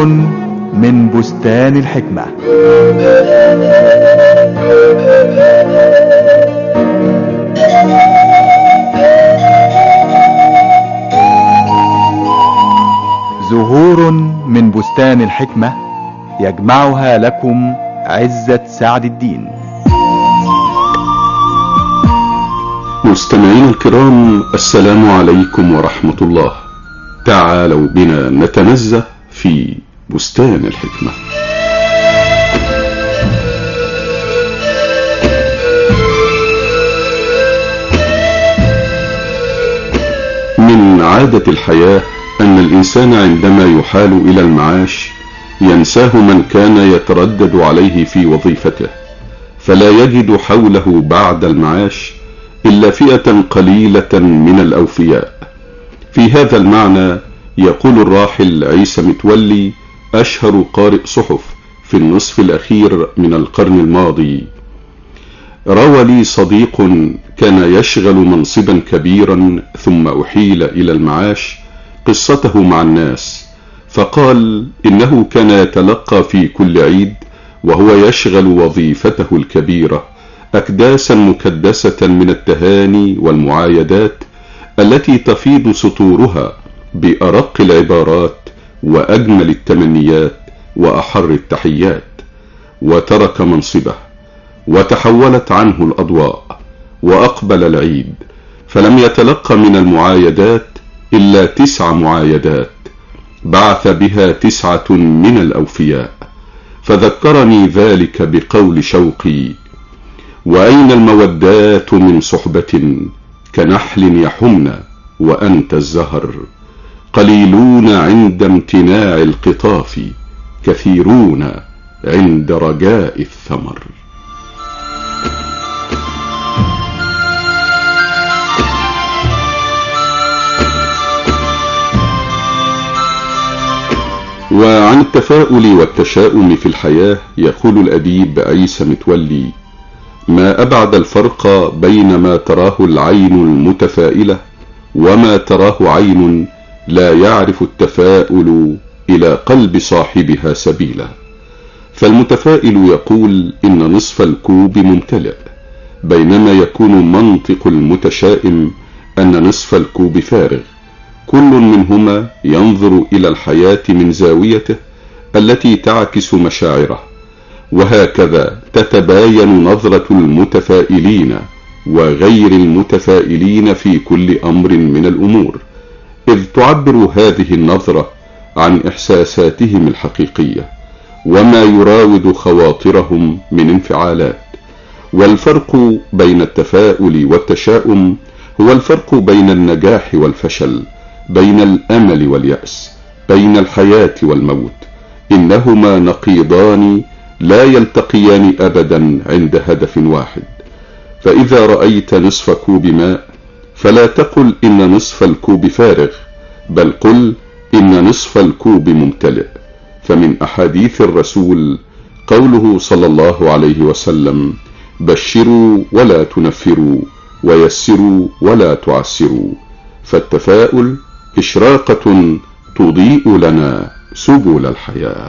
زهور من بستان الحكمة. زهور من بستان الحكمة يجمعها لكم عزت سعد الدين. مستمعين الكرام، السلام عليكم ورحمة الله. تعالوا بنا نتنزه في بستان الحكمة. من عادة الحياة أن الإنسان عندما يحال إلى المعاش ينساه من كان يتردد عليه في وظيفته، فلا يجد حوله بعد المعاش إلا فئة قليلة من الأوفياء. في هذا المعنى يقول الراحل عيسى متولي أشهر قارئ صحف في النصف الأخير من القرن الماضي: روى لي صديق كان يشغل منصبا كبيرا ثم أحيل إلى المعاش قصته مع الناس، فقال إنه كان يتلقى في كل عيد وهو يشغل وظيفته الكبيرة أكداسا مكدسة من التهاني والمعايدات التي تفيض سطورها بأرق العبارات وأجمل التمنيات وأحر التحيات. وترك منصبه وتحولت عنه الأضواء وأقبل العيد، فلم يتلقى من المعايدات إلا 9 معايدات بعث بها 9 من الأوفياء. فذكرني ذلك بقول شوقي: وأين المودات من صحبة كنحل يحمن وأنت الزهر، قليلون عند امتناع القطاف، كثيرون عند رجاء الثمر. وعن التفاؤل والتشاؤم في الحياة يقول الأديب عيسى متولي: ما أبعد الفرق بين ما تراه العين المتفائلة وما تراه عين لا يعرف التفاؤل إلى قلب صاحبها سبيلا. فالمتفائل يقول إن نصف الكوب ممتلئ، بينما يكون منطق المتشائم أن نصف الكوب فارغ. كل منهما ينظر إلى الحياة من زاويته التي تعكس مشاعره، وهكذا تتباين نظرة المتفائلين وغير المتفائلين في كل أمر من الأمور، إذ تعبر هذه النظرة عن إحساساتهم الحقيقية وما يراود خواطرهم من انفعالات. والفرق بين التفاؤل والتشاؤم هو الفرق بين النجاح والفشل، بين الأمل واليأس، بين الحياة والموت. إنهما نقيضان لا يلتقيان أبدا عند هدف واحد. فإذا رأيت نصف كوب ماء فلا تقل إن نصف الكوب فارغ، بل قل إن نصف الكوب ممتلئ. فمن أحاديث الرسول قوله صلى الله عليه وسلم: بشروا ولا تنفروا، ويسروا ولا تعسروا. فالتفاؤل إشراقة تضيء لنا سبل الحياة.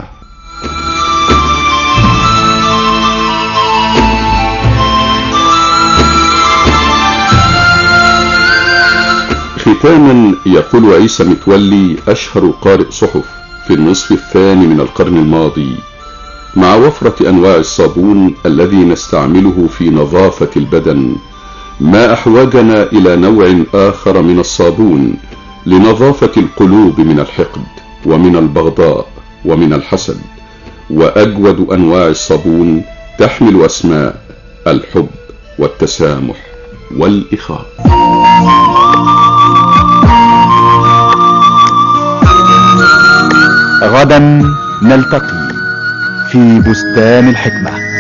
ختاما يقول عيسى متولي أشهر قارئ صحف في النصف الثاني من القرن الماضي: مع وفرة أنواع الصابون الذي نستعمله في نظافة البدن، ما أحوجنا إلى نوع آخر من الصابون لنظافة القلوب من الحقد ومن البغضاء ومن الحسد. وأجود أنواع الصابون تحمل أسماء: الحب والتسامح والإخاء. غدا نلتقي في بستان الحكمة.